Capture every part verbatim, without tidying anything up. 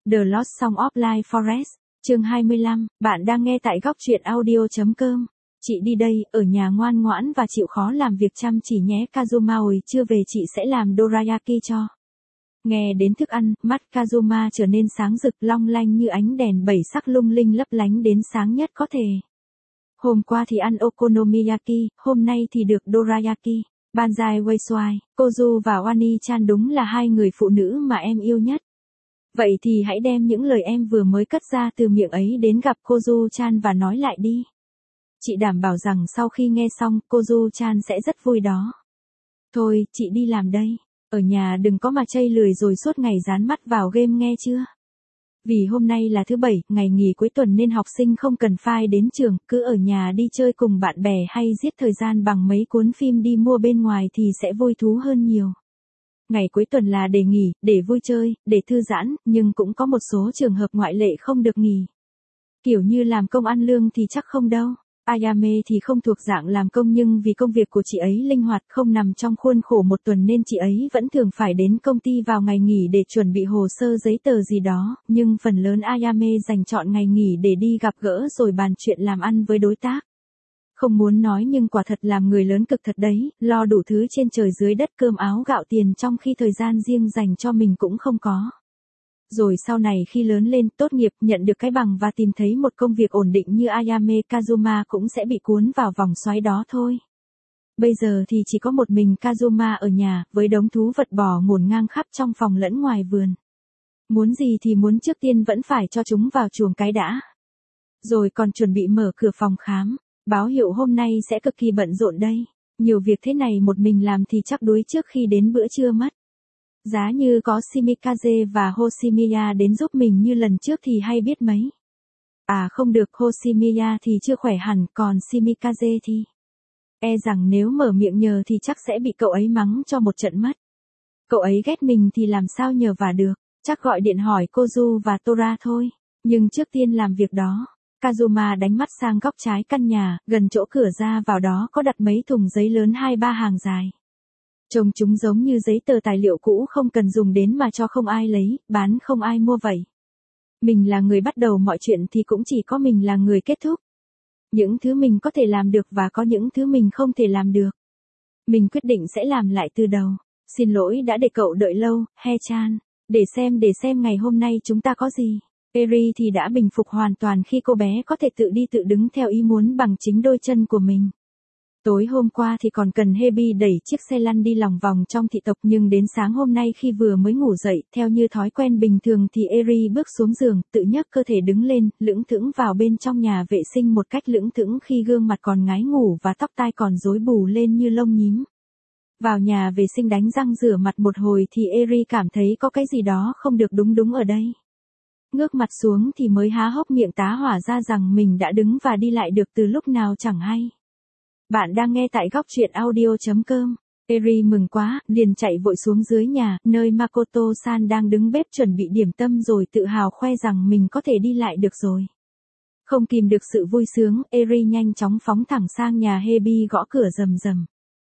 The Lost Song of Life Forest, chương hai mươi lăm, bạn đang nghe tại góc truyện audio.com. Chị đi đây, ở nhà ngoan ngoãn và chịu khó làm việc chăm chỉ nhé. Kazuma ơi, trưa về chị sẽ làm dorayaki cho. Nghe đến thức ăn, mắt Kazuma trở nên sáng rực long lanh như ánh đèn bảy sắc lung linh lấp lánh đến sáng nhất có thể. Hôm qua thì ăn okonomiyaki, hôm nay thì được dorayaki. Banzai Weiswai, Kozu và Wani-chan đúng là hai người phụ nữ mà em yêu nhất. Vậy thì hãy đem những lời em vừa mới cất ra từ miệng ấy đến gặp Kozu-chan và nói lại đi. Chị đảm bảo rằng sau khi nghe xong, Kozu-chan sẽ rất vui đó. Thôi, chị đi làm đây. Ở nhà đừng có mà chây lười rồi suốt ngày dán mắt vào game nghe chưa? Vì hôm nay là thứ bảy, ngày nghỉ cuối tuần nên học sinh không cần phải đến trường, cứ ở nhà đi chơi cùng bạn bè hay giết thời gian bằng mấy cuốn phim đi mua bên ngoài thì sẽ vui thú hơn nhiều. Ngày cuối tuần là để nghỉ, để vui chơi, để thư giãn, nhưng cũng có một số trường hợp ngoại lệ không được nghỉ. Kiểu như làm công ăn lương thì chắc không đâu. Ayame thì không thuộc dạng làm công nhưng vì công việc của chị ấy linh hoạt không nằm trong khuôn khổ một tuần nên chị ấy vẫn thường phải đến công ty vào ngày nghỉ để chuẩn bị hồ sơ giấy tờ gì đó, nhưng phần lớn Ayame dành chọn ngày nghỉ để đi gặp gỡ rồi bàn chuyện làm ăn với đối tác. Không muốn nói nhưng quả thật làm người lớn cực thật đấy, lo đủ thứ trên trời dưới đất cơm áo gạo tiền trong khi thời gian riêng dành cho mình cũng không có. Rồi sau này khi lớn lên, tốt nghiệp, nhận được cái bằng và tìm thấy một công việc ổn định như Ayame, Kazuma cũng sẽ bị cuốn vào vòng xoáy đó thôi. Bây giờ thì chỉ có một mình Kazuma ở nhà, với đống thú vật bò ngổn ngang khắp trong phòng lẫn ngoài vườn. Muốn gì thì muốn trước tiên vẫn phải cho chúng vào chuồng cái đã. Rồi còn chuẩn bị mở cửa phòng khám, báo hiệu hôm nay sẽ cực kỳ bận rộn đây. Nhiều việc thế này một mình làm thì chắc đuối trước khi đến bữa trưa mất. Giá như có Shimikaze và Hoshimiya đến giúp mình như lần trước thì hay biết mấy. À không được, Hoshimiya thì chưa khỏe hẳn, còn Shimikaze thì... E rằng nếu mở miệng nhờ thì chắc sẽ bị cậu ấy mắng cho một trận mất. Cậu ấy ghét mình thì làm sao nhờ vả được, chắc gọi điện hỏi Kozu và Tora thôi. Nhưng trước tiên làm việc đó. Kazuma đánh mắt sang góc trái căn nhà, gần chỗ cửa ra vào đó có đặt mấy thùng giấy lớn hai ba hàng dài. Trông chúng giống như giấy tờ tài liệu cũ không cần dùng đến mà cho không ai lấy, bán không ai mua vậy. Mình là người bắt đầu mọi chuyện thì cũng chỉ có mình là người kết thúc. Những thứ mình có thể làm được và có những thứ mình không thể làm được. Mình quyết định sẽ làm lại từ đầu. Xin lỗi đã để cậu đợi lâu, He-chan. Để xem để xem ngày hôm nay chúng ta có gì. Eri thì đã bình phục hoàn toàn khi cô bé có thể tự đi tự đứng theo ý muốn bằng chính đôi chân của mình. Tối hôm qua thì còn cần Hebi đẩy chiếc xe lăn đi lòng vòng trong thị tộc nhưng đến sáng hôm nay khi vừa mới ngủ dậy, theo như thói quen bình thường thì Eri bước xuống giường, tự nhấc cơ thể đứng lên, lững thững vào bên trong nhà vệ sinh một cách lững thững khi gương mặt còn ngái ngủ và tóc tai còn rối bù lên như lông nhím. Vào nhà vệ sinh đánh răng rửa mặt một hồi thì Eri cảm thấy có cái gì đó không được đúng đúng ở đây. Ngước mặt xuống thì mới há hốc miệng tá hỏa ra rằng mình đã đứng và đi lại được từ lúc nào chẳng hay. Bạn đang nghe tại góc truyện audio.com. Eri mừng quá, liền chạy vội xuống dưới nhà, nơi Makoto-san đang đứng bếp chuẩn bị điểm tâm rồi tự hào khoe rằng mình có thể đi lại được rồi. Không kìm được sự vui sướng, Eri nhanh chóng phóng thẳng sang nhà Hebi gõ cửa rầm rầm.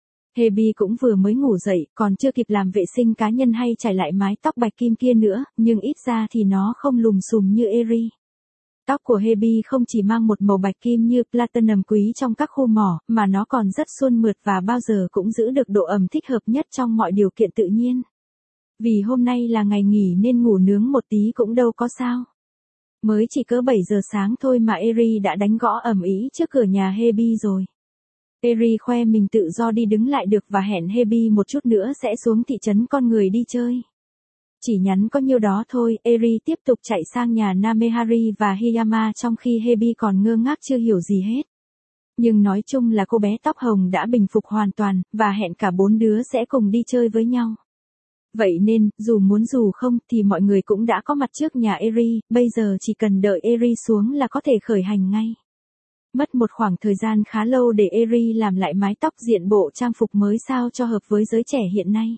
Hebi cũng vừa mới ngủ dậy, còn chưa kịp làm vệ sinh cá nhân hay chải lại mái tóc bạch kim kia nữa, nhưng ít ra thì nó không lùm xùm như Eri. Tóc của Hebi không chỉ mang một màu bạch kim như platinum quý trong các khu mỏ, mà nó còn rất suôn mượt và bao giờ cũng giữ được độ ẩm thích hợp nhất trong mọi điều kiện tự nhiên. Vì hôm nay là ngày nghỉ nên ngủ nướng một tí cũng đâu có sao. Mới chỉ cỡ bảy giờ sáng thôi mà Eri đã đánh gõ ầm ĩ trước cửa nhà Hebi rồi. Eri khoe mình tự do đi đứng lại được và hẹn Hebi một chút nữa sẽ xuống thị trấn con người đi chơi. Chỉ nhắn có nhiêu đó thôi, Eri tiếp tục chạy sang nhà Namehari và Hiyama trong khi Hebi còn ngơ ngác chưa hiểu gì hết. Nhưng nói chung là cô bé tóc hồng đã bình phục hoàn toàn, và hẹn cả bốn đứa sẽ cùng đi chơi với nhau. Vậy nên, dù muốn dù không thì mọi người cũng đã có mặt trước nhà Eri, bây giờ chỉ cần đợi Eri xuống là có thể khởi hành ngay. Mất một khoảng thời gian khá lâu để Eri làm lại mái tóc diện bộ trang phục mới sao cho hợp với giới trẻ hiện nay.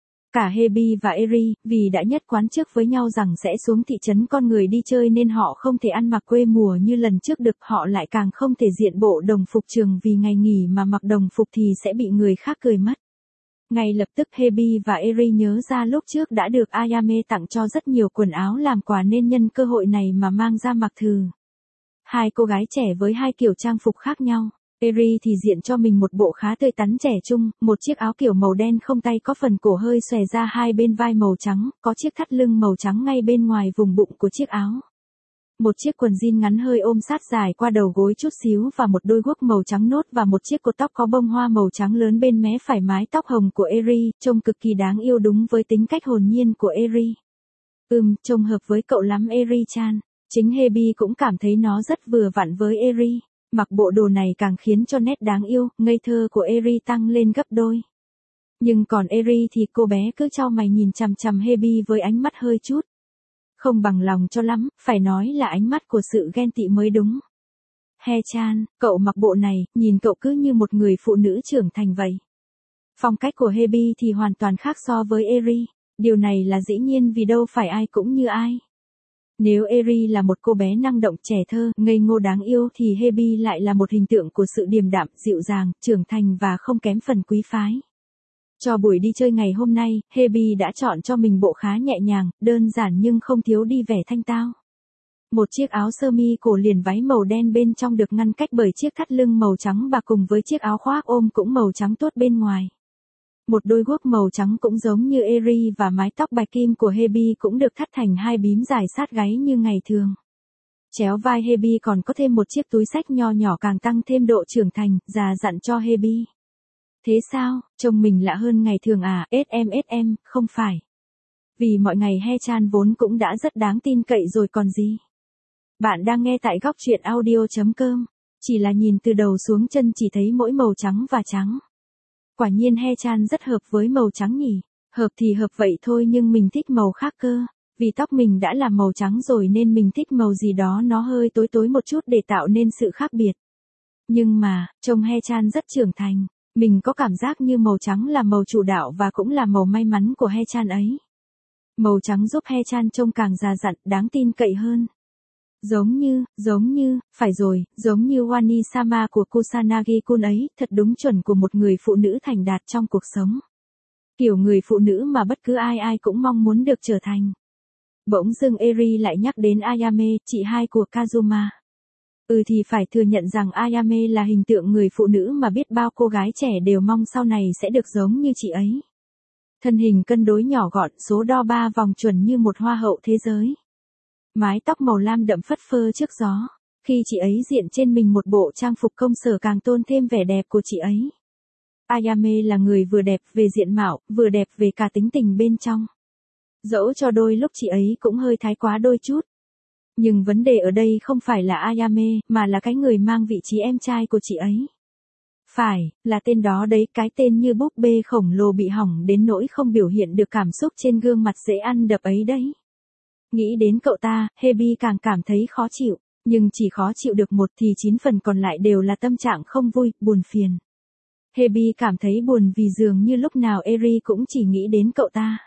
Cả Hebi và Eri, vì đã nhất quán trước với nhau rằng sẽ xuống thị trấn con người đi chơi nên họ không thể ăn mặc quê mùa như lần trước được, họ lại càng không thể diện bộ đồng phục trường vì ngày nghỉ mà mặc đồng phục thì sẽ bị người khác cười mất. Ngay lập tức Hebi và Eri nhớ ra lúc trước đã được Ayame tặng cho rất nhiều quần áo làm quà nên nhân cơ hội này mà mang ra mặc thử. Hai cô gái trẻ với hai kiểu trang phục khác nhau. Eri thì diện cho mình một bộ khá tươi tắn trẻ trung, một chiếc áo kiểu màu đen không tay có phần cổ hơi xòe ra hai bên vai màu trắng, có chiếc thắt lưng màu trắng ngay bên ngoài vùng bụng của chiếc áo. Một chiếc quần jean ngắn hơi ôm sát dài qua đầu gối chút xíu và một đôi guốc màu trắng nốt và một chiếc cột tóc có bông hoa màu trắng lớn bên mé phải mái tóc hồng của Eri, trông cực kỳ đáng yêu đúng với tính cách hồn nhiên của Eri. Ừm, trông hợp với cậu lắm Eri-chan. Chính Hebi cũng cảm thấy nó rất vừa vặn với Eri. Mặc bộ đồ này càng khiến cho nét đáng yêu, ngây thơ của Eri tăng lên gấp đôi. Nhưng còn Eri thì cô bé cứ chau mày nhìn chằm chằm Hebi với ánh mắt hơi chút không bằng lòng cho lắm, phải nói là ánh mắt của sự ghen tị mới đúng. He-chan, cậu mặc bộ này, nhìn cậu cứ như một người phụ nữ trưởng thành vậy. Phong cách của Hebi thì hoàn toàn khác so với Eri. Điều này là dĩ nhiên vì đâu phải ai cũng như ai. Nếu Eri là một cô bé năng động trẻ thơ, ngây ngô đáng yêu thì Hebi lại là một hình tượng của sự điềm đạm, dịu dàng, trưởng thành và không kém phần quý phái. Cho buổi đi chơi ngày hôm nay, Hebi đã chọn cho mình bộ khá nhẹ nhàng, đơn giản nhưng không thiếu đi vẻ thanh tao. Một chiếc áo sơ mi cổ liền váy màu đen bên trong được ngăn cách bởi chiếc thắt lưng màu trắng và cùng với chiếc áo khoác ôm cũng màu trắng tốt bên ngoài. Một đôi guốc màu trắng cũng giống như Eri và mái tóc bạch kim của Hebi cũng được thắt thành hai bím dài sát gáy như ngày thường. Chéo vai Hebi còn có thêm một chiếc túi xách nho nhỏ càng tăng thêm độ trưởng thành, già dặn cho Hebi. Thế sao, trông mình lạ hơn ngày thường à, ét em ét em, không phải. Vì mọi ngày He-chan vốn cũng đã rất đáng tin cậy rồi còn gì. Bạn đang nghe tại góc truyện audio chấm com, chỉ là nhìn từ đầu xuống chân chỉ thấy mỗi màu trắng và trắng. Quả nhiên He-chan rất hợp với màu trắng nhỉ, hợp thì hợp vậy thôi nhưng mình thích màu khác cơ, vì tóc mình đã là màu trắng rồi nên mình thích màu gì đó nó hơi tối tối một chút để tạo nên sự khác biệt. Nhưng mà, trông He-chan rất trưởng thành. Mình có cảm giác như màu trắng là màu chủ đạo và cũng là màu may mắn của He-chan ấy. Màu trắng giúp He-chan trông càng già dặn, đáng tin cậy hơn. Giống như, giống như, phải rồi, giống như Wani-sama của Kusanagi-kun ấy, thật đúng chuẩn của một người phụ nữ thành đạt trong cuộc sống. Kiểu người phụ nữ mà bất cứ ai ai cũng mong muốn được trở thành. Bỗng dưng Eri lại nhắc đến Ayame, chị hai của Kazuma. Ừ thì phải thừa nhận rằng Ayame là hình tượng người phụ nữ mà biết bao cô gái trẻ đều mong sau này sẽ được giống như chị ấy. Thân hình cân đối nhỏ gọn, số đo ba vòng chuẩn như một hoa hậu thế giới. Mái tóc màu lam đậm phất phơ trước gió. Khi chị ấy diện trên mình một bộ trang phục công sở càng tôn thêm vẻ đẹp của chị ấy. Ayame là người vừa đẹp về diện mạo, vừa đẹp về cả tính tình bên trong. Dẫu cho đôi lúc chị ấy cũng hơi thái quá đôi chút. Nhưng vấn đề ở đây không phải là Ayame, mà là cái người mang vị trí em trai của chị ấy. Phải, là tên đó đấy, cái tên như búp bê khổng lồ bị hỏng đến nỗi không biểu hiện được cảm xúc trên gương mặt dễ ăn đập ấy đấy. Nghĩ đến cậu ta, Hebi càng cảm thấy khó chịu, nhưng chỉ khó chịu được một thì chín phần còn lại đều là tâm trạng không vui, buồn phiền. Hebi cảm thấy buồn vì dường như lúc nào Eri cũng chỉ nghĩ đến cậu ta.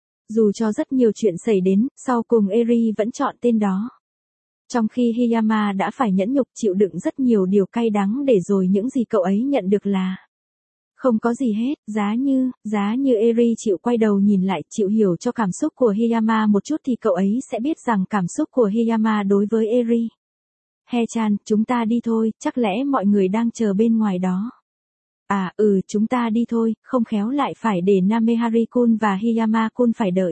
Dù cho rất nhiều chuyện xảy đến, sau cùng Eri vẫn chọn tên đó. Trong khi Hiyama đã phải nhẫn nhục chịu đựng rất nhiều điều cay đắng để rồi những gì cậu ấy nhận được là không có gì hết, giá như, giá như Eri chịu quay đầu nhìn lại, chịu hiểu cho cảm xúc của Hiyama một chút thì cậu ấy sẽ biết rằng cảm xúc của Hiyama đối với Eri. He-chan, chúng ta đi thôi, chắc lẽ mọi người đang chờ bên ngoài đó. À, ừ, chúng ta đi thôi, không khéo lại phải để Namehari-kun và Hiyama-kun phải đợi.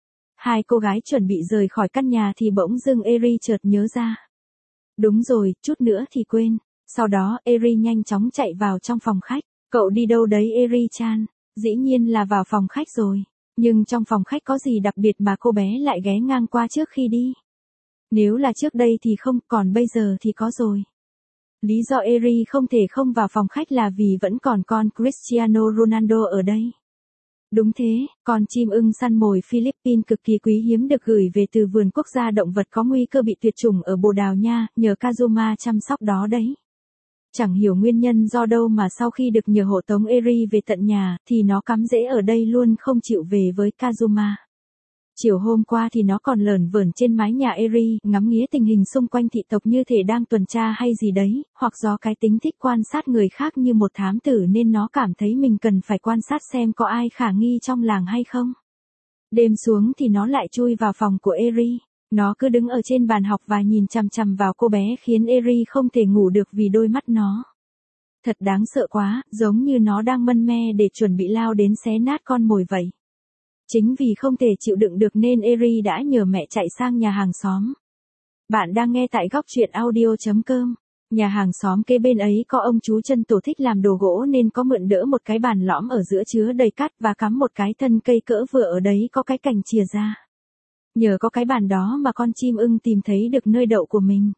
Hai cô gái chuẩn bị rời khỏi căn nhà thì bỗng dưng Eri chợt nhớ ra. Đúng rồi, chút nữa thì quên. Sau đó Eri nhanh chóng chạy vào trong phòng khách. Cậu đi đâu đấy Eri-chan? Dĩ nhiên là vào phòng khách rồi. Nhưng trong phòng khách có gì đặc biệt mà cô bé lại ghé ngang qua trước khi đi? Nếu là trước đây thì không, còn bây giờ thì có rồi. Lý do Eri không thể không vào phòng khách là vì vẫn còn con Cristiano Ronaldo ở đây. Đúng thế, con chim ưng săn mồi Philippines cực kỳ quý hiếm được gửi về từ vườn quốc gia động vật có nguy cơ bị tuyệt chủng ở Bồ Đào Nha, nhờ Kazuma chăm sóc đó đấy. Chẳng hiểu nguyên nhân do đâu mà sau khi được nhờ hộ tống Eri về tận nhà, thì nó cắm rễ ở đây luôn không chịu về với Kazuma. Chiều hôm qua thì nó còn lởn vởn trên mái nhà Eri, ngắm nghía tình hình xung quanh thị tộc như thể đang tuần tra hay gì đấy, hoặc do cái tính thích quan sát người khác như một thám tử nên nó cảm thấy mình cần phải quan sát xem có ai khả nghi trong làng hay không. Đêm xuống thì nó lại chui vào phòng của Eri. Nó cứ đứng ở trên bàn học và nhìn chằm chằm vào cô bé khiến Eri không thể ngủ được vì đôi mắt nó. Thật đáng sợ quá, giống như nó đang mân me để chuẩn bị lao đến xé nát con mồi vậy. Chính vì không thể chịu đựng được nên Eri đã nhờ mẹ chạy sang nhà hàng xóm. Bạn đang nghe tại góc truyện audio chấm com. Nhà hàng xóm kế bên ấy có ông chú chân tổ thích làm đồ gỗ nên có mượn đỡ một cái bàn lõm ở giữa chứa đầy cát và cắm một cái thân cây cỡ vừa ở đấy có cái cành chìa ra. Nhờ có cái bàn đó mà con chim ưng tìm thấy được nơi đậu của mình.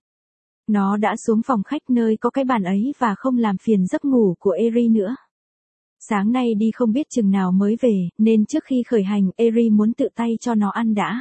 Nó đã xuống phòng khách nơi có cái bàn ấy và không làm phiền giấc ngủ của Eri nữa. Sáng nay đi không biết chừng nào mới về, nên trước khi khởi hành, Eri muốn tự tay cho nó ăn đã.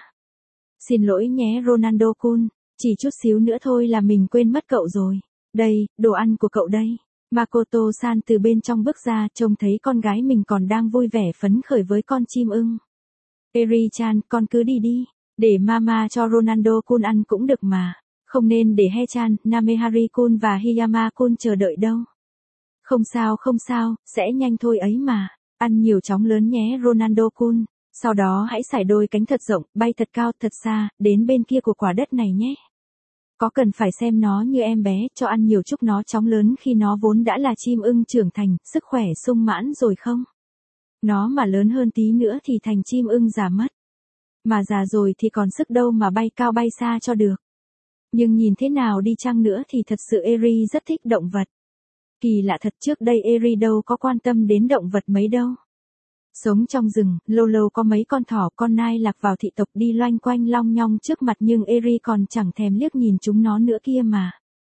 Xin lỗi nhé Ronaldo-kun, chỉ chút xíu nữa thôi là mình quên mất cậu rồi. Đây, đồ ăn của cậu đây. Makoto-san từ bên trong bước ra, trông thấy con gái mình còn đang vui vẻ phấn khởi với con chim ưng. Eri-chan, con cứ đi đi, để mama cho Ronaldo-kun ăn cũng được mà. Không nên để He-chan, Namehari-kun và Hiyama-kun chờ đợi đâu. Không sao không sao, sẽ nhanh thôi ấy mà. Ăn nhiều chóng lớn nhé Ronaldo-kun. Sau đó hãy sải đôi cánh thật rộng, bay thật cao thật xa, đến bên kia của quả đất này nhé. Có cần phải xem nó như em bé, cho ăn nhiều chúc nó chóng lớn khi nó vốn đã là chim ưng trưởng thành, sức khỏe sung mãn rồi không? Nó mà lớn hơn tí nữa thì thành chim ưng già mất. Mà già rồi thì còn sức đâu mà bay cao bay xa cho được. Nhưng nhìn thế nào đi chăng nữa thì thật sự Eri rất thích động vật. Kỳ lạ thật, trước đây Eri đâu có quan tâm đến động vật mấy đâu. Sống trong rừng, lâu lâu có mấy con thỏ, con nai lạc vào thị tộc đi loanh quanh long nhong trước mặt nhưng Eri còn chẳng thèm liếc nhìn chúng nó nữa kia mà.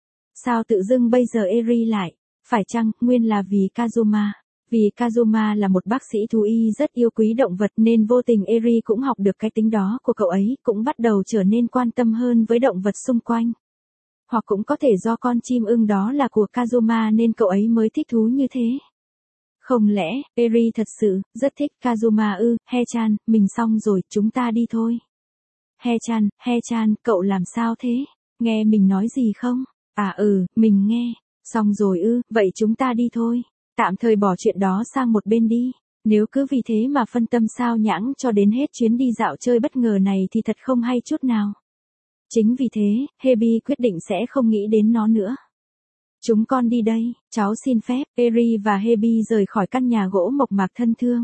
Sao tự dưng bây giờ Eri lại? Phải chăng, nguyên là vì Kazuma? Vì Kazuma là một bác sĩ thú y rất yêu quý động vật nên vô tình Eri cũng học được cái tính đó của cậu ấy, cũng bắt đầu trở nên quan tâm hơn với động vật xung quanh. Hoặc cũng có thể do con chim ưng đó là của Kazuma nên cậu ấy mới thích thú như thế. Không lẽ, Eri thật sự, rất thích Kazuma ư? He-chan, mình xong rồi, chúng ta đi thôi. He-chan, He-chan, cậu làm sao thế? Nghe mình nói gì không? À ừ, mình nghe. Xong rồi ư, vậy chúng ta đi thôi. Tạm thời bỏ chuyện đó sang một bên đi. Nếu cứ vì thế mà phân tâm sao nhãng cho đến hết chuyến đi dạo chơi bất ngờ này thì thật không hay chút nào. Chính vì thế, Hebi quyết định sẽ không nghĩ đến nó nữa. Chúng con đi đây, cháu xin phép. Eri và Hebi rời khỏi căn nhà gỗ mộc mạc thân thương.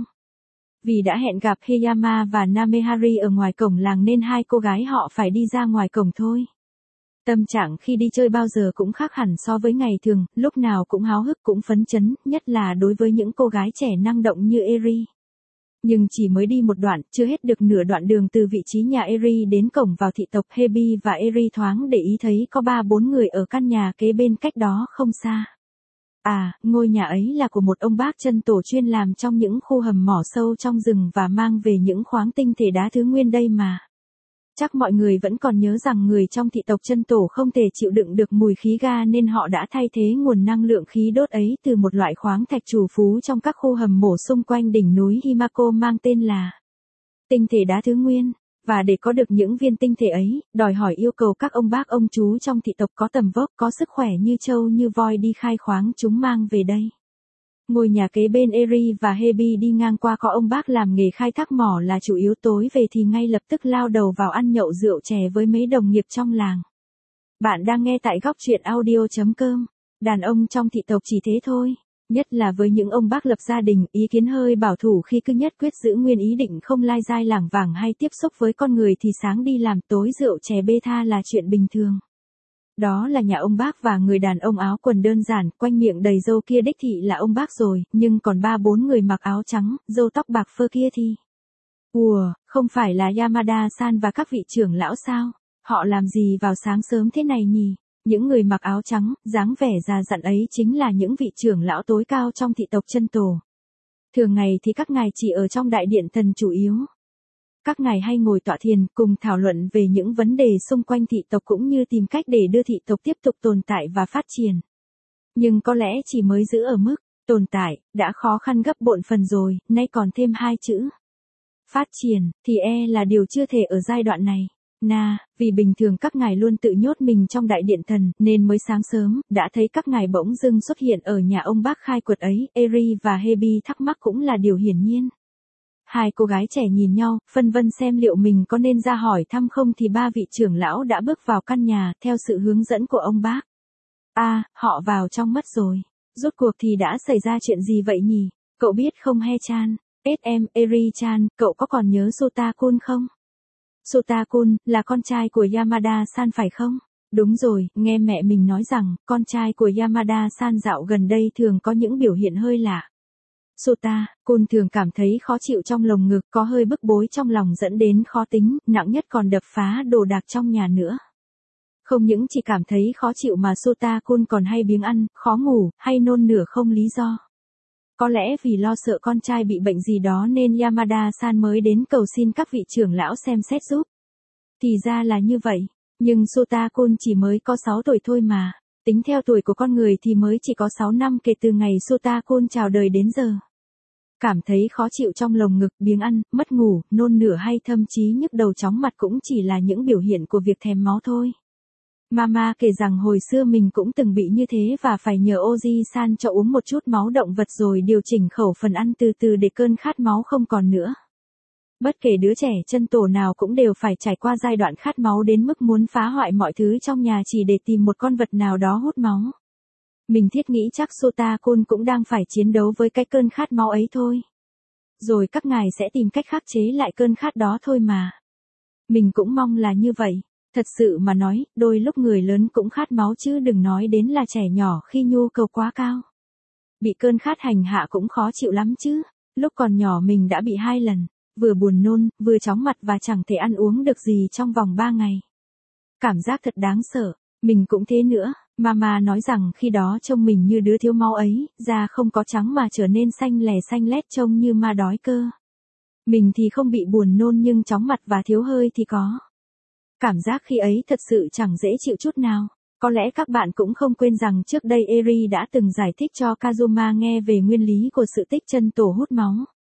Vì đã hẹn gặp Hiyama và Namehari ở ngoài cổng làng nên hai cô gái họ phải đi ra ngoài cổng thôi. Tâm trạng khi đi chơi bao giờ cũng khác hẳn so với ngày thường, lúc nào cũng háo hức cũng phấn chấn, nhất là đối với những cô gái trẻ năng động như Eri. Nhưng chỉ mới đi một đoạn, chưa hết được nửa đoạn đường từ vị trí nhà Eri đến cổng vào thị tộc, Hebi và Eri thoáng để ý thấy có ba bốn người ở căn nhà kế bên cách đó không xa. À, ngôi nhà ấy là của một ông bác chân tổ chuyên làm trong những khu hầm mỏ sâu trong rừng và mang về những khoáng tinh thể đá thứ nguyên đây mà. Chắc mọi người vẫn còn nhớ rằng người trong thị tộc chân tổ không thể chịu đựng được mùi khí ga nên họ đã thay thế nguồn năng lượng khí đốt ấy từ một loại khoáng thạch trù phú trong các khu hầm mổ xung quanh đỉnh núi Himako mang tên là tinh thể đá thứ nguyên. Và để có được những viên tinh thể ấy, đòi hỏi yêu cầu các ông bác ông chú trong thị tộc có tầm vóc, có sức khỏe như trâu như voi đi khai khoáng chúng mang về đây. Ngôi nhà kế bên Eri và Hebi đi ngang qua có ông bác làm nghề khai thác mỏ là chủ yếu, tối về thì ngay lập tức lao đầu vào ăn nhậu rượu chè với mấy đồng nghiệp trong làng. Bạn đang nghe tại góc truyện audio chấm com. Đàn ông trong thị tộc chỉ thế thôi. Nhất là với những ông bác lập gia đình, ý kiến hơi bảo thủ khi cứ nhất quyết giữ nguyên ý định không lai dai lảng vảng hay tiếp xúc với con người thì sáng đi làm tối rượu chè bê tha là chuyện bình thường. Đó là nhà ông bác và người đàn ông áo quần đơn giản, quanh miệng đầy râu kia đích thị là ông bác rồi, nhưng còn ba bốn người mặc áo trắng, râu tóc bạc phơ kia thì... Ùa, không phải là Yamada-san và các vị trưởng lão sao? Họ làm gì vào sáng sớm thế này nhỉ? Những người mặc áo trắng, dáng vẻ già dặn ấy chính là những vị trưởng lão tối cao trong thị tộc chân tổ. Thường ngày thì các ngài chỉ ở trong đại điện thần chủ yếu. Các ngài hay ngồi tọa thiền cùng thảo luận về những vấn đề xung quanh thị tộc cũng như tìm cách để đưa thị tộc tiếp tục tồn tại và phát triển. Nhưng có lẽ chỉ mới giữ ở mức tồn tại đã khó khăn gấp bội phần rồi, nay còn thêm hai chữ phát triển, thì e là điều chưa thể ở giai đoạn này. Na, vì bình thường các ngài luôn tự nhốt mình trong đại điện thần, nên mới sáng sớm, đã thấy các ngài bỗng dưng xuất hiện ở nhà ông bác khai quật ấy, Eri và Hebi thắc mắc cũng là điều hiển nhiên. Hai cô gái trẻ nhìn nhau, phân vân xem liệu mình có nên ra hỏi thăm không thì ba vị trưởng lão đã bước vào căn nhà, theo sự hướng dẫn của ông bác. À, họ vào trong mất rồi. Rốt cuộc thì đã xảy ra chuyện gì vậy nhỉ? Cậu biết không He-chan? ét em, Eri-chan, cậu có còn nhớ Sota-kun không? Sota-kun, là con trai của Yamada-san phải không? Đúng rồi, nghe mẹ mình nói rằng, con trai của Yamada-san dạo gần đây thường có những biểu hiện hơi lạ. Sota-kun thường cảm thấy khó chịu trong lồng ngực, có hơi bức bối trong lòng dẫn đến khó tính, nặng nhất còn đập phá đồ đạc trong nhà nữa. Không những chỉ cảm thấy khó chịu mà Sota-kun còn hay biếng ăn, khó ngủ, hay nôn nửa không lý do. Có lẽ vì lo sợ con trai bị bệnh gì đó nên Yamada-san mới đến cầu xin các vị trưởng lão xem xét giúp. Thì ra là như vậy, nhưng Sota-kun chỉ mới có sáu tuổi thôi mà, tính theo tuổi của con người thì mới chỉ có sáu năm kể từ ngày Sota-kun chào đời đến giờ. Cảm thấy khó chịu trong lồng ngực, biếng ăn, mất ngủ, nôn nửa hay thậm chí nhức đầu chóng mặt cũng chỉ là những biểu hiện của việc thèm máu thôi. Mama kể rằng hồi xưa mình cũng từng bị như thế và phải nhờ Oji-san cho uống một chút máu động vật rồi điều chỉnh khẩu phần ăn từ từ để cơn khát máu không còn nữa. Bất kể đứa trẻ chân tổ nào cũng đều phải trải qua giai đoạn khát máu đến mức muốn phá hoại mọi thứ trong nhà chỉ để tìm một con vật nào đó hút máu. Mình thiết nghĩ chắc Sota-kun cũng đang phải chiến đấu với cái cơn khát máu ấy thôi. Rồi các ngài sẽ tìm cách khắc chế lại cơn khát đó thôi mà. Mình cũng mong là như vậy. Thật sự mà nói, đôi lúc người lớn cũng khát máu chứ đừng nói đến là trẻ nhỏ khi nhu cầu quá cao. Bị cơn khát hành hạ cũng khó chịu lắm chứ. Lúc còn nhỏ mình đã bị hai lần, vừa buồn nôn, vừa chóng mặt và chẳng thể ăn uống được gì trong vòng ba ngày. Cảm giác thật đáng sợ, mình cũng thế nữa. Mama nói rằng khi đó trông mình như đứa thiếu máu ấy, da không có trắng mà trở nên xanh lè xanh lét trông như ma đói cơ. Mình thì không bị buồn nôn nhưng chóng mặt và thiếu hơi thì có. Cảm giác khi ấy thật sự chẳng dễ chịu chút nào. Có lẽ các bạn cũng không quên rằng trước đây Eri đã từng giải thích cho Kazuma nghe về nguyên lý của sự tích chân tổ hút máu.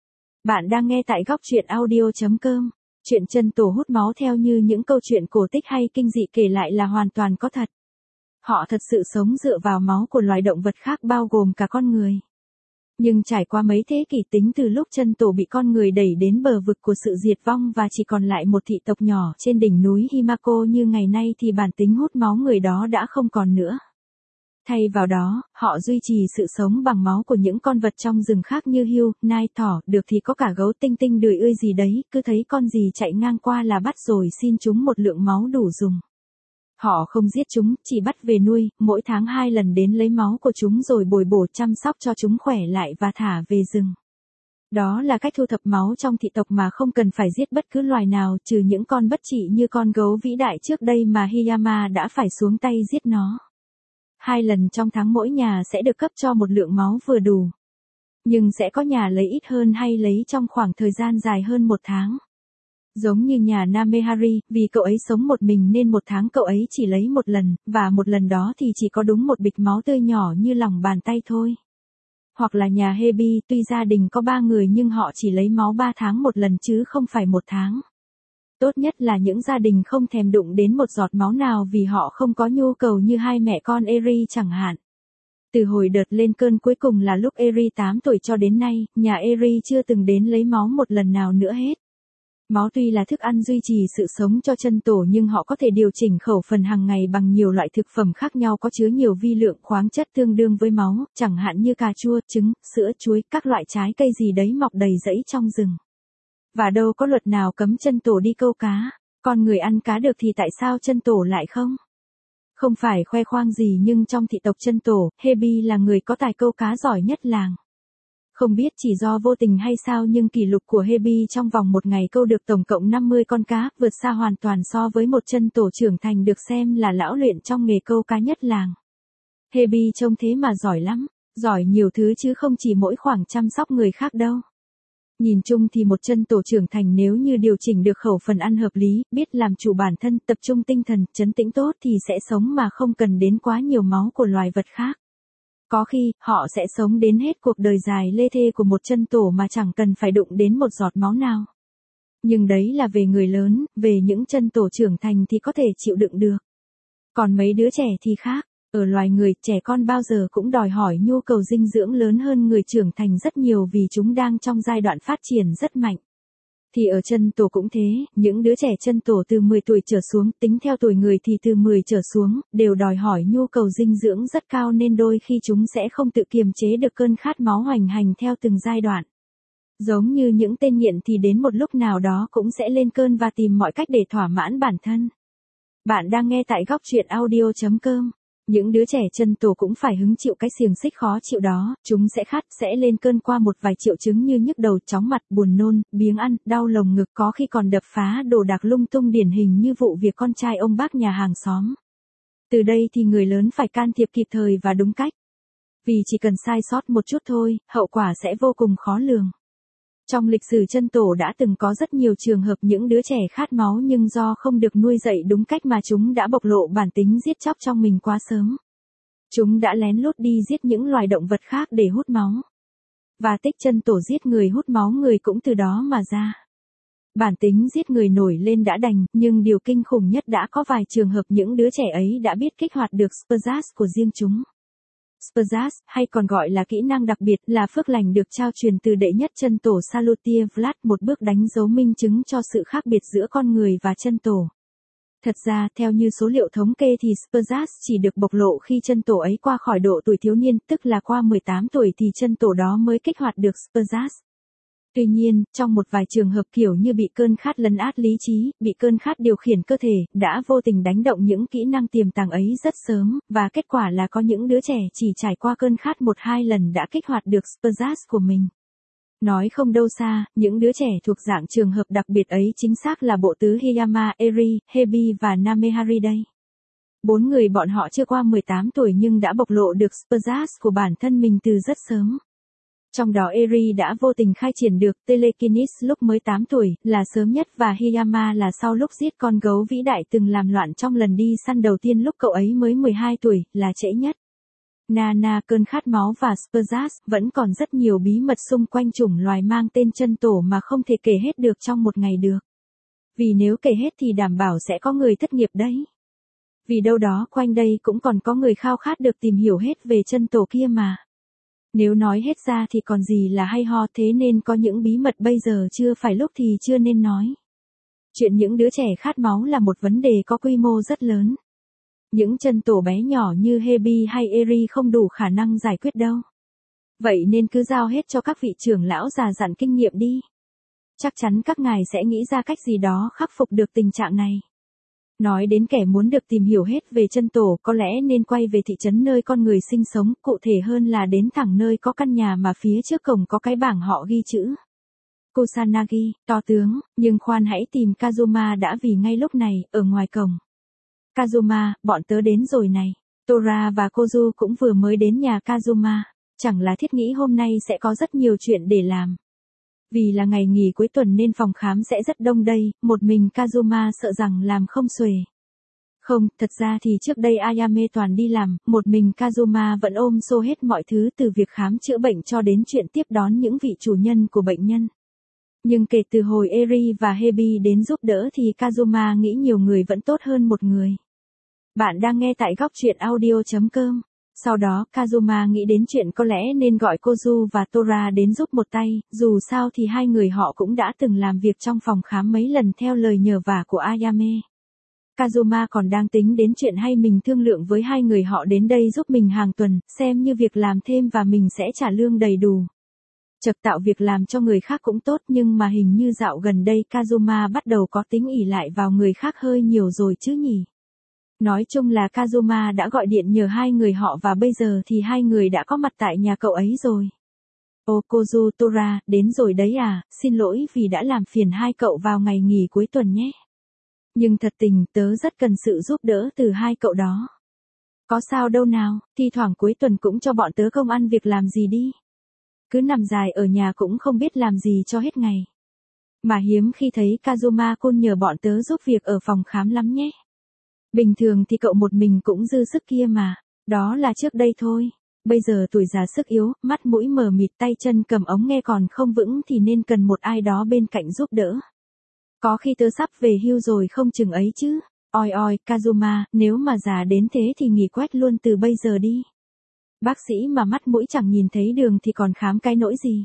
Bạn đang nghe tại góc truyện audio chấm com. Chuyện chân tổ hút máu theo như những câu chuyện cổ tích hay kinh dị kể lại là hoàn toàn có thật. Họ thật sự sống dựa vào máu của loài động vật khác bao gồm cả con người. Nhưng trải qua mấy thế kỷ tính từ lúc chân tổ bị con người đẩy đến bờ vực của sự diệt vong và chỉ còn lại một thị tộc nhỏ trên đỉnh núi Himako như ngày nay thì bản tính hút máu người đó đã không còn nữa. Thay vào đó, họ duy trì sự sống bằng máu của những con vật trong rừng khác như hươu, nai, thỏ, được thì có cả gấu tinh tinh đười ươi gì đấy, cứ thấy con gì chạy ngang qua là bắt rồi xin chúng một lượng máu đủ dùng. Họ không giết chúng, chỉ bắt về nuôi, mỗi tháng hai lần đến lấy máu của chúng rồi bồi bổ chăm sóc cho chúng khỏe lại và thả về rừng. Đó là cách thu thập máu trong thị tộc mà không cần phải giết bất cứ loài nào trừ những con bất trị như con gấu vĩ đại trước đây mà Hiyama đã phải xuống tay giết nó. Hai lần trong tháng mỗi nhà sẽ được cấp cho một lượng máu vừa đủ. Nhưng sẽ có nhà lấy ít hơn hay lấy trong khoảng thời gian dài hơn một tháng. Giống như nhà Namehari, vì cậu ấy sống một mình nên một tháng cậu ấy chỉ lấy một lần, và một lần đó thì chỉ có đúng một bịch máu tươi nhỏ như lòng bàn tay thôi. Hoặc là nhà Hebi, tuy gia đình có ba người nhưng họ chỉ lấy máu ba tháng một lần chứ không phải một tháng. Tốt nhất là những gia đình không thèm đụng đến một giọt máu nào vì họ không có nhu cầu như hai mẹ con Eri chẳng hạn. Từ hồi đợt lên cơn cuối cùng là lúc Eri tám tuổi cho đến nay, nhà Eri chưa từng đến lấy máu một lần nào nữa hết. Máu tuy là thức ăn duy trì sự sống cho chân tổ nhưng họ có thể điều chỉnh khẩu phần hàng ngày bằng nhiều loại thực phẩm khác nhau có chứa nhiều vi lượng khoáng chất tương đương với máu, chẳng hạn như cà chua, trứng, sữa, chuối, các loại trái cây gì đấy mọc đầy rẫy trong rừng. Và đâu có luật nào cấm chân tổ đi câu cá, con người ăn cá được thì tại sao chân tổ lại không? Không phải khoe khoang gì nhưng trong thị tộc chân tổ, Hebi là người có tài câu cá giỏi nhất làng. Không biết chỉ do vô tình hay sao nhưng kỷ lục của Hebi trong vòng một ngày câu được tổng cộng năm mươi con cá, vượt xa hoàn toàn so với một chân tổ trưởng thành được xem là lão luyện trong nghề câu cá nhất làng. Hebi trông thế mà giỏi lắm, giỏi nhiều thứ chứ không chỉ mỗi khoảng chăm sóc người khác đâu. Nhìn chung thì một chân tổ trưởng thành nếu như điều chỉnh được khẩu phần ăn hợp lý, biết làm chủ bản thân, tập trung tinh thần, trấn tĩnh tốt thì sẽ sống mà không cần đến quá nhiều máu của loài vật khác. Có khi, họ sẽ sống đến hết cuộc đời dài lê thê của một chân tổ mà chẳng cần phải đụng đến một giọt máu nào. Nhưng đấy là về người lớn, về những chân tổ trưởng thành thì có thể chịu đựng được. Còn mấy đứa trẻ thì khác, ở loài người, trẻ con bao giờ cũng đòi hỏi nhu cầu dinh dưỡng lớn hơn người trưởng thành rất nhiều vì chúng đang trong giai đoạn phát triển rất mạnh. Thì ở chân tổ cũng thế, những đứa trẻ chân tổ từ mười tuổi trở xuống, tính theo tuổi người thì từ mười trở xuống, đều đòi hỏi nhu cầu dinh dưỡng rất cao nên đôi khi chúng sẽ không tự kiềm chế được cơn khát máu hoành hành theo từng giai đoạn. Giống như những tên nghiện thì đến một lúc nào đó cũng sẽ lên cơn và tìm mọi cách để thỏa mãn bản thân. Bạn đang nghe tại góc truyện audio chấm com. Những đứa trẻ chân tổ cũng phải hứng chịu cái xiềng xích khó chịu đó, chúng sẽ khát, sẽ lên cơn qua một vài triệu chứng như nhức đầu, chóng mặt, buồn nôn, biếng ăn, đau lồng ngực, có khi còn đập phá đồ đạc lung tung, điển hình như vụ việc con trai ông bác nhà hàng xóm. Từ đây thì người lớn phải can thiệp kịp thời và đúng cách. Vì chỉ cần sai sót một chút thôi, hậu quả sẽ vô cùng khó lường. Trong lịch sử chân tổ đã từng có rất nhiều trường hợp những đứa trẻ khát máu nhưng do không được nuôi dạy đúng cách mà chúng đã bộc lộ bản tính giết chóc trong mình quá sớm. Chúng đã lén lút đi giết những loài động vật khác để hút máu. Và tích chân tổ giết người hút máu người cũng từ đó mà ra. Bản tính giết người nổi lên đã đành, nhưng điều kinh khủng nhất đã có vài trường hợp những đứa trẻ ấy đã biết kích hoạt được Spazas của riêng chúng. Spazas, hay còn gọi là kỹ năng đặc biệt, là phước lành được trao truyền từ đệ nhất chân tổ Salutia Vlad, một bước đánh dấu minh chứng cho sự khác biệt giữa con người và chân tổ. Thật ra, theo như số liệu thống kê thì Spazas chỉ được bộc lộ khi chân tổ ấy qua khỏi độ tuổi thiếu niên, tức là qua mười tám tuổi thì chân tổ đó mới kích hoạt được Spazas. Tuy nhiên, trong một vài trường hợp kiểu như bị cơn khát lấn át lý trí, bị cơn khát điều khiển cơ thể, đã vô tình đánh động những kỹ năng tiềm tàng ấy rất sớm, và kết quả là có những đứa trẻ chỉ trải qua cơn khát một hai lần đã kích hoạt được Spazas của mình. Nói không đâu xa, những đứa trẻ thuộc dạng trường hợp đặc biệt ấy chính xác là bộ tứ Hiyama, Eri, Hebi và Namehari đây. Bốn người bọn họ chưa qua mười tám tuổi nhưng đã bộc lộ được Spazas của bản thân mình từ rất sớm. Trong đó Eri đã vô tình khai triển được Telekinesis lúc mới tám tuổi, là sớm nhất, và Hiyama là sau lúc giết con gấu vĩ đại từng làm loạn trong lần đi săn đầu tiên lúc cậu ấy mới mười hai tuổi, là trễ nhất. Nana, cơn khát máu và Spazas, vẫn còn rất nhiều bí mật xung quanh chủng loài mang tên chân tổ mà không thể kể hết được trong một ngày được. Vì nếu kể hết thì đảm bảo sẽ có người thất nghiệp đấy. Vì đâu đó quanh đây cũng còn có người khao khát được tìm hiểu hết về chân tổ kia mà. Nếu nói hết ra thì còn gì là hay ho, thế nên có những bí mật bây giờ chưa phải lúc thì chưa nên nói. Chuyện những đứa trẻ khát máu là một vấn đề có quy mô rất lớn. Những chân tổ bé nhỏ như Hebi hay Eri không đủ khả năng giải quyết đâu. Vậy nên cứ giao hết cho các vị trưởng lão già dặn kinh nghiệm đi. Chắc chắn các ngài sẽ nghĩ ra cách gì đó khắc phục được tình trạng này. Nói đến kẻ muốn được tìm hiểu hết về chân tổ, có lẽ nên quay về thị trấn nơi con người sinh sống, cụ thể hơn là đến thẳng nơi có căn nhà mà phía trước cổng có cái bảng họ ghi chữ Kusanagi, to tướng, nhưng khoan hãy tìm Kazuma đã, vì ngay lúc này, ở ngoài cổng. Kazuma, bọn tớ đến rồi này. Tora và Kozu cũng vừa mới đến nhà Kazuma. Chẳng là thiết nghĩ hôm nay sẽ có rất nhiều chuyện để làm. Vì là ngày nghỉ cuối tuần nên phòng khám sẽ rất đông đây, một mình Kazuma sợ rằng làm không xuể. Không, thật ra thì trước đây Ayame toàn đi làm, một mình Kazuma vẫn ôm xô hết mọi thứ từ việc khám chữa bệnh cho đến chuyện tiếp đón những vị chủ nhân của bệnh nhân. Nhưng kể từ hồi Eri và Hebi đến giúp đỡ thì Kazuma nghĩ nhiều người vẫn tốt hơn một người. Bạn đang nghe tại góc truyện audio chấm com. Sau đó, Kazuma nghĩ đến chuyện có lẽ nên gọi Kozu và Tora đến giúp một tay, dù sao thì hai người họ cũng đã từng làm việc trong phòng khám mấy lần theo lời nhờ vả của Ayame. Kazuma còn đang tính đến chuyện hay mình thương lượng với hai người họ đến đây giúp mình hàng tuần, xem như việc làm thêm và mình sẽ trả lương đầy đủ. Chật, tạo việc làm cho người khác cũng tốt, nhưng mà hình như dạo gần đây Kazuma bắt đầu có tính ỷ lại vào người khác hơi nhiều rồi chứ nhỉ. Nói chung là Kazuma đã gọi điện nhờ hai người họ và bây giờ thì hai người đã có mặt tại nhà cậu ấy rồi. Ô Kozu, Tora, đến rồi đấy à, xin lỗi vì đã làm phiền hai cậu vào ngày nghỉ cuối tuần nhé. Nhưng thật tình tớ rất cần sự giúp đỡ từ hai cậu đó. Có sao đâu nào, thi thoảng cuối tuần cũng cho bọn tớ công ăn việc làm gì đi. Cứ nằm dài ở nhà cũng không biết làm gì cho hết ngày. Mà hiếm khi thấy Kazuma-kun nhờ bọn tớ giúp việc ở phòng khám lắm nhé. Bình thường thì cậu một mình cũng dư sức kia mà, đó là trước đây thôi. Bây giờ tuổi già sức yếu, mắt mũi mờ mịt, tay chân cầm ống nghe còn không vững thì nên cần một ai đó bên cạnh giúp đỡ. Có khi tớ sắp về hưu rồi không chừng ấy chứ. Oi oi, Kazuma, nếu mà già đến thế thì nghỉ quét luôn từ bây giờ đi. Bác sĩ mà mắt mũi chẳng nhìn thấy đường thì còn khám cái nỗi gì.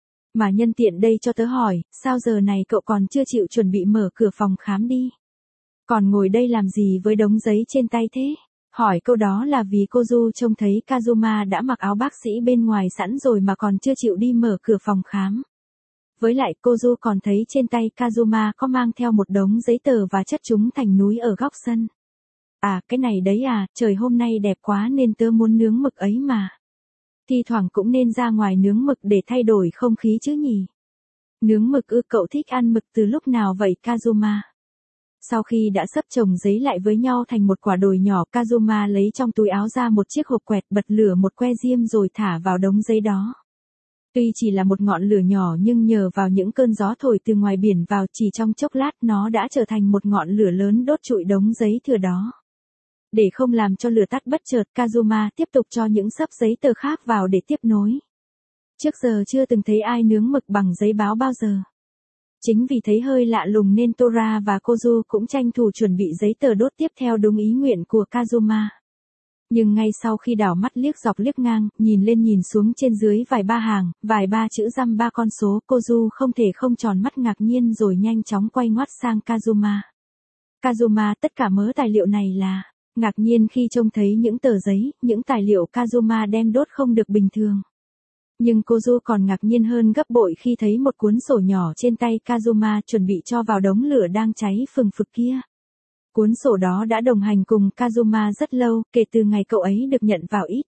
Mà nhân tiện đây cho tớ hỏi, sao giờ này cậu còn chưa chịu chuẩn bị mở cửa phòng khám đi? Còn ngồi đây làm gì với đống giấy trên tay thế? Hỏi câu đó là vì cô Du trông thấy Kazuma đã mặc áo bác sĩ bên ngoài sẵn rồi mà còn chưa chịu đi mở cửa phòng khám. Với lại cô Du còn thấy trên tay Kazuma có mang theo một đống giấy tờ và chất chúng thành núi ở góc sân. À, cái này đấy à, trời hôm nay đẹp quá nên tớ muốn nướng mực ấy mà. Thi thoảng cũng nên ra ngoài nướng mực để thay đổi không khí chứ nhỉ. Nướng mực ư, cậu thích ăn mực từ lúc nào vậy Kazuma? Sau khi đã xấp chồng giấy lại với nhau thành một quả đồi nhỏ, Kazuma lấy trong túi áo ra một chiếc hộp quẹt, bật lửa một que diêm rồi thả vào đống giấy đó. Tuy chỉ là một ngọn lửa nhỏ nhưng nhờ vào những cơn gió thổi từ ngoài biển vào, chỉ trong chốc lát nó đã trở thành một ngọn lửa lớn đốt trụi đống giấy thừa đó. Để không làm cho lửa tắt bất chợt, Kazuma tiếp tục cho những xấp giấy tờ khác vào để tiếp nối. Trước giờ chưa từng thấy ai nướng mực bằng giấy báo bao giờ. Chính vì thấy hơi lạ lùng nên Tora và Kozu cũng tranh thủ chuẩn bị giấy tờ đốt tiếp theo đúng ý nguyện của Kazuma. Nhưng ngay sau khi đảo mắt liếc dọc liếc ngang, nhìn lên nhìn xuống trên dưới vài ba hàng, vài ba chữ dăm ba con số, Kozu không thể không tròn mắt ngạc nhiên rồi nhanh chóng quay ngoắt sang Kazuma. Kazuma, tất cả mớ tài liệu này là... Ngạc nhiên khi trông thấy những tờ giấy, những tài liệu Kazuma đem đốt không được bình thường. Nhưng Kozu còn ngạc nhiên hơn gấp bội khi thấy một cuốn sổ nhỏ trên tay Kazuma chuẩn bị cho vào đống lửa đang cháy phừng phực kia. Cuốn sổ đó đã đồng hành cùng Kazuma rất lâu, kể từ ngày cậu ấy được nhận vào ít.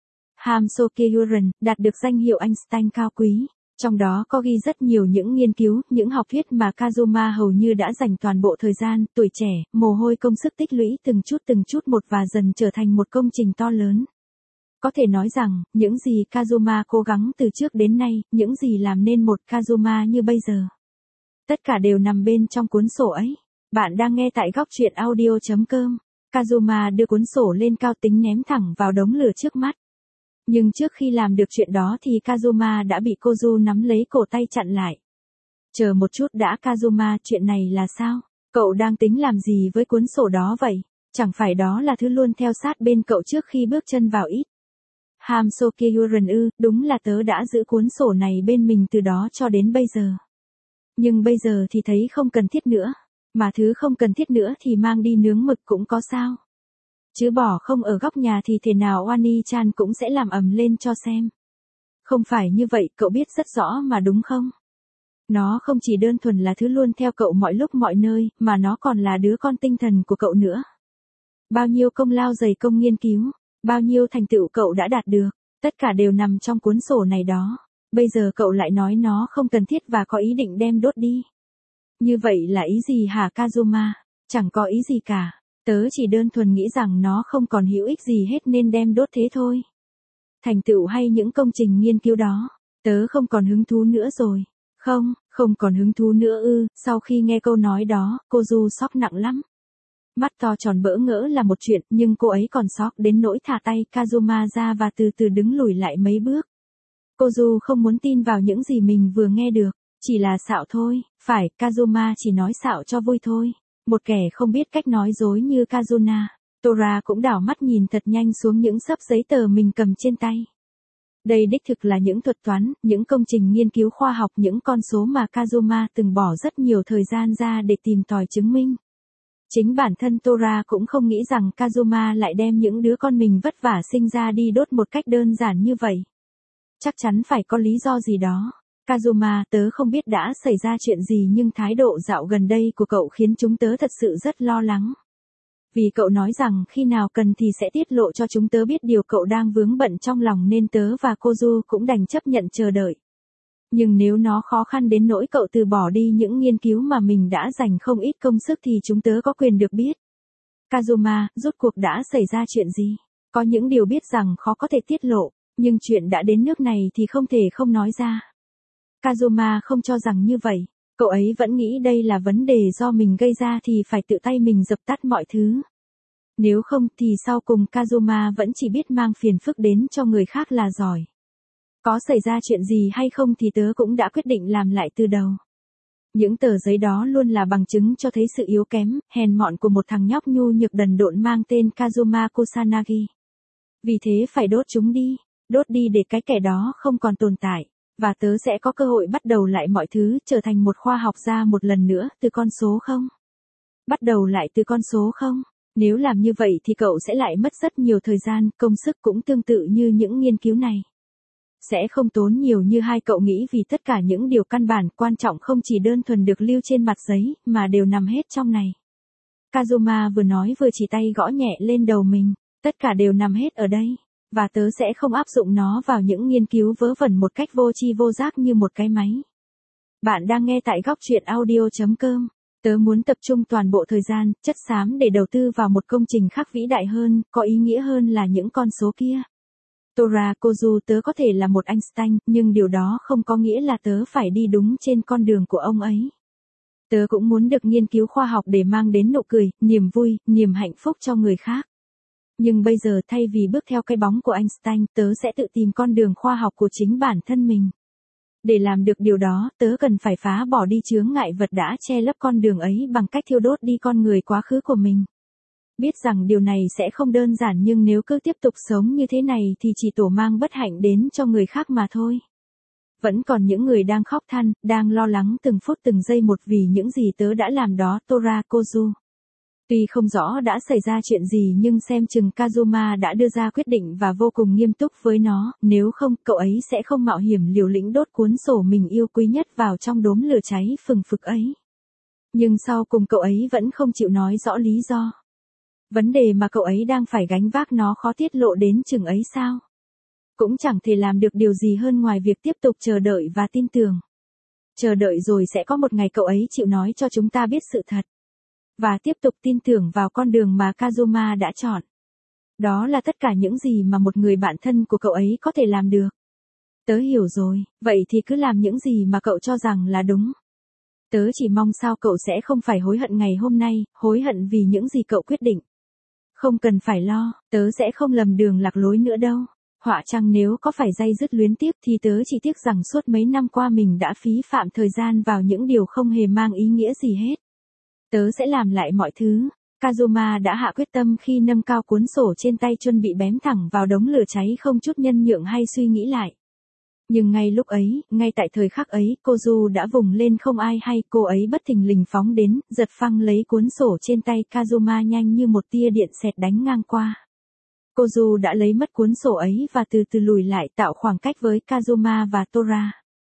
Hamsokyuren, đạt được danh hiệu Einstein cao quý. Trong đó có ghi rất nhiều những nghiên cứu, những học thuyết mà Kazuma hầu như đã dành toàn bộ thời gian, tuổi trẻ, mồ hôi công sức tích lũy từng chút từng chút một và dần trở thành một công trình to lớn. Có thể nói rằng, những gì Kazuma cố gắng từ trước đến nay, những gì làm nên một Kazuma như bây giờ. Tất cả đều nằm bên trong cuốn sổ ấy. Bạn đang nghe tại góc truyện audio chấm com. Kazuma đưa cuốn sổ lên cao tính ném thẳng vào đống lửa trước mắt. Nhưng trước khi làm được chuyện đó thì Kazuma đã bị Kozu nắm lấy cổ tay chặn lại. Chờ một chút đã Kazuma, chuyện này là sao? Cậu đang tính làm gì với cuốn sổ đó vậy? Chẳng phải đó là thứ luôn theo sát bên cậu trước khi bước chân vào ít. Hamsokyuren ư, đúng là tớ đã giữ cuốn sổ này bên mình từ đó cho đến bây giờ. Nhưng bây giờ thì thấy không cần thiết nữa. Mà thứ không cần thiết nữa thì mang đi nướng mực cũng có sao. Chứ bỏ không ở góc nhà thì thế nào Wani-chan cũng sẽ làm ầm lên cho xem. Không phải như vậy, cậu biết rất rõ mà đúng không? Nó không chỉ đơn thuần là thứ luôn theo cậu mọi lúc mọi nơi, mà nó còn là đứa con tinh thần của cậu nữa. Bao nhiêu công lao dày công nghiên cứu, bao nhiêu thành tựu cậu đã đạt được, tất cả đều nằm trong cuốn sổ này đó. Bây giờ cậu lại nói nó không cần thiết và có ý định đem đốt đi. Như vậy là ý gì hả Kazuma? Chẳng có ý gì cả. Tớ chỉ đơn thuần nghĩ rằng nó không còn hữu ích gì hết nên đem đốt thế thôi. Thành tựu hay những công trình nghiên cứu đó, tớ không còn hứng thú nữa rồi. Không, không còn hứng thú nữa ư. Sau khi nghe câu nói đó, Kozu sốc nặng lắm. Mắt to tròn bỡ ngỡ là một chuyện, nhưng cô ấy còn sốc đến nỗi thả tay Kazuma ra và từ từ đứng lùi lại mấy bước. Kozu không muốn tin vào những gì mình vừa nghe được, chỉ là xạo thôi, phải, Kazuma chỉ nói xạo cho vui thôi. Một kẻ không biết cách nói dối như Kazuna, Tora cũng đảo mắt nhìn thật nhanh xuống những xấp giấy tờ mình cầm trên tay. Đây đích thực là những thuật toán, những công trình nghiên cứu khoa học, những con số mà Kazuma từng bỏ rất nhiều thời gian ra để tìm tòi chứng minh. Chính bản thân Tora cũng không nghĩ rằng Kazuma lại đem những đứa con mình vất vả sinh ra đi đốt một cách đơn giản như vậy. Chắc chắn phải có lý do gì đó. Kazuma, tớ không biết đã xảy ra chuyện gì nhưng thái độ dạo gần đây của cậu khiến chúng tớ thật sự rất lo lắng. Vì cậu nói rằng khi nào cần thì sẽ tiết lộ cho chúng tớ biết điều cậu đang vướng bận trong lòng nên tớ và Kozu cũng đành chấp nhận chờ đợi. Nhưng nếu nó khó khăn đến nỗi cậu từ bỏ đi những nghiên cứu mà mình đã dành không ít công sức thì chúng tớ có quyền được biết. Kazuma, rốt cuộc đã xảy ra chuyện gì? Có những điều biết rằng khó có thể tiết lộ, nhưng chuyện đã đến nước này thì không thể không nói ra. Kazuma không cho rằng như vậy, cậu ấy vẫn nghĩ đây là vấn đề do mình gây ra thì phải tự tay mình dập tắt mọi thứ. Nếu không thì sau cùng Kazuma vẫn chỉ biết mang phiền phức đến cho người khác là giỏi. Có xảy ra chuyện gì hay không thì tớ cũng đã quyết định làm lại từ đầu. Những tờ giấy đó luôn là bằng chứng cho thấy sự yếu kém, hèn mọn của một thằng nhóc nhu nhược đần độn mang tên Kazuma Kusanagi. Vì thế phải đốt chúng đi, đốt đi để cái kẻ đó không còn tồn tại, và tớ sẽ có cơ hội bắt đầu lại mọi thứ, trở thành một khoa học gia một lần nữa, từ con số không. Bắt đầu lại từ con số không. Nếu làm như vậy thì cậu sẽ lại mất rất nhiều thời gian, công sức cũng tương tự như những nghiên cứu này. Sẽ không tốn nhiều như hai cậu nghĩ vì tất cả những điều căn bản quan trọng không chỉ đơn thuần được lưu trên mặt giấy, mà đều nằm hết trong này. Kazuma vừa nói vừa chỉ tay gõ nhẹ lên đầu mình, tất cả đều nằm hết ở đây, và tớ sẽ không áp dụng nó vào những nghiên cứu vớ vẩn một cách vô tri vô giác như một cái máy. Bạn đang nghe tại góc truyện audio chấm com. Tớ muốn tập trung toàn bộ thời gian, chất xám để đầu tư vào một công trình khác vĩ đại hơn, có ý nghĩa hơn là những con số kia. Tora Kozu, tớ có thể là một Einstein, nhưng điều đó không có nghĩa là tớ phải đi đúng trên con đường của ông ấy. Tớ cũng muốn được nghiên cứu khoa học để mang đến nụ cười, niềm vui, niềm hạnh phúc cho người khác. Nhưng bây giờ thay vì bước theo cái bóng của Einstein, tớ sẽ tự tìm con đường khoa học của chính bản thân mình. Để làm được điều đó, tớ cần phải phá bỏ đi chướng ngại vật đã che lấp con đường ấy bằng cách thiêu đốt đi con người quá khứ của mình. Biết rằng điều này sẽ không đơn giản, nhưng nếu cứ tiếp tục sống như thế này thì chỉ tổ mang bất hạnh đến cho người khác mà thôi. Vẫn còn những người đang khóc than, đang lo lắng từng phút từng giây một vì những gì tớ đã làm đó, Tora Kozu. Tuy không rõ đã xảy ra chuyện gì nhưng xem chừng Kazuma đã đưa ra quyết định và vô cùng nghiêm túc với nó, nếu không, cậu ấy sẽ không mạo hiểm liều lĩnh đốt cuốn sổ mình yêu quý nhất vào trong đốm lửa cháy phừng phực ấy. Nhưng sau cùng cậu ấy vẫn không chịu nói rõ lý do. Vấn đề mà cậu ấy đang phải gánh vác nó khó tiết lộ đến chừng ấy sao? Cũng chẳng thể làm được điều gì hơn ngoài việc tiếp tục chờ đợi và tin tưởng. Chờ đợi rồi sẽ có một ngày cậu ấy chịu nói cho chúng ta biết sự thật. Và tiếp tục tin tưởng vào con đường mà Kazuma đã chọn. Đó là tất cả những gì mà một người bạn thân của cậu ấy có thể làm được. Tớ hiểu rồi, vậy thì cứ làm những gì mà cậu cho rằng là đúng. Tớ chỉ mong sao cậu sẽ không phải hối hận ngày hôm nay, hối hận vì những gì cậu quyết định. Không cần phải lo, tớ sẽ không lầm đường lạc lối nữa đâu. Họa chăng nếu có phải day dứt luyến tiếc thì tớ chỉ tiếc rằng suốt mấy năm qua mình đã phí phạm thời gian vào những điều không hề mang ý nghĩa gì hết. Tớ sẽ làm lại mọi thứ. Kazuma đã hạ quyết tâm khi nâng cao cuốn sổ trên tay, chuẩn bị bém thẳng vào đống lửa cháy không chút nhân nhượng hay suy nghĩ lại. Nhưng ngay lúc ấy, ngay tại thời khắc ấy, Kozu đã vùng lên không ai hay, cô ấy bất thình lình phóng đến, giật phăng lấy cuốn sổ trên tay Kazuma nhanh như một tia điện xẹt đánh ngang qua. Kozu đã lấy mất cuốn sổ ấy và từ từ lùi lại, tạo khoảng cách với Kazuma và Tora.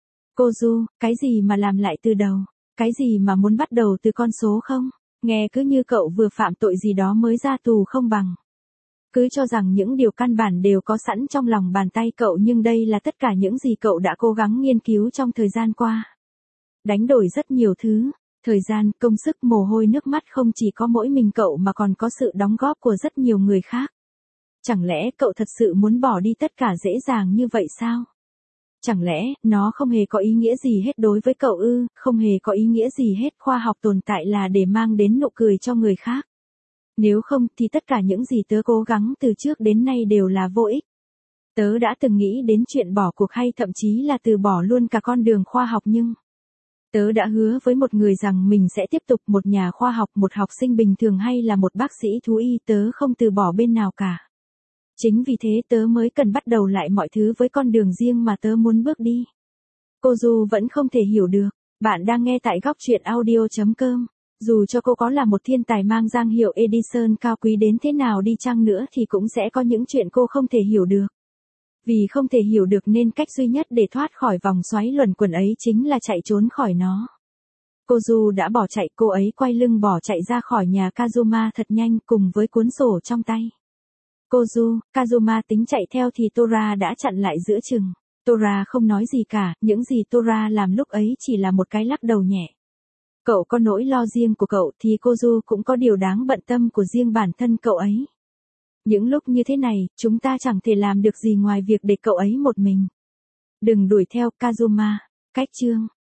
Kozu, cái gì mà làm lại từ đầu? Cái gì mà muốn bắt đầu từ con số không? Nghe cứ như cậu vừa phạm tội gì đó mới ra tù không bằng. Cứ cho rằng những điều căn bản đều có sẵn trong lòng bàn tay cậu, nhưng đây là tất cả những gì cậu đã cố gắng nghiên cứu trong thời gian qua. Đánh đổi rất nhiều thứ, thời gian, công sức, mồ hôi nước mắt không chỉ có mỗi mình cậu mà còn có sự đóng góp của rất nhiều người khác. Chẳng lẽ cậu thật sự muốn bỏ đi tất cả dễ dàng như vậy sao? Chẳng lẽ, nó không hề có ý nghĩa gì hết đối với cậu ư, không hề có ý nghĩa gì hết, khoa học tồn tại là để mang đến nụ cười cho người khác. Nếu không thì tất cả những gì tớ cố gắng từ trước đến nay đều là vô ích. Tớ đã từng nghĩ đến chuyện bỏ cuộc hay thậm chí là từ bỏ luôn cả con đường khoa học, nhưng tớ đã hứa với một người rằng mình sẽ tiếp tục, một nhà khoa học, một học sinh bình thường hay là một bác sĩ thú y, tớ không từ bỏ bên nào cả. Chính vì thế tớ mới cần bắt đầu lại mọi thứ với con đường riêng mà tớ muốn bước đi. Kozu vẫn không thể hiểu được. Bạn đang nghe tại góc truyện audio chấm com. Dù cho cô có là một thiên tài mang danh hiệu Edison cao quý đến thế nào đi chăng nữa thì cũng sẽ có những chuyện cô không thể hiểu được. Vì không thể hiểu được nên cách duy nhất để thoát khỏi vòng xoáy luẩn quẩn ấy chính là chạy trốn khỏi nó. Kozu đã bỏ chạy, cô ấy quay lưng bỏ chạy ra khỏi nhà Kazuma thật nhanh cùng với cuốn sổ trong tay. Kozu, Kazuma tính chạy theo thì Tora đã chặn lại giữa chừng. Tora không nói gì cả, những gì Tora làm lúc ấy chỉ là một cái lắc đầu nhẹ. Cậu có nỗi lo riêng của cậu thì Kozu cũng có điều đáng bận tâm của riêng bản thân cậu ấy. Những lúc như thế này, chúng ta chẳng thể làm được gì ngoài việc để cậu ấy một mình. Đừng đuổi theo Kazuma. Cách chương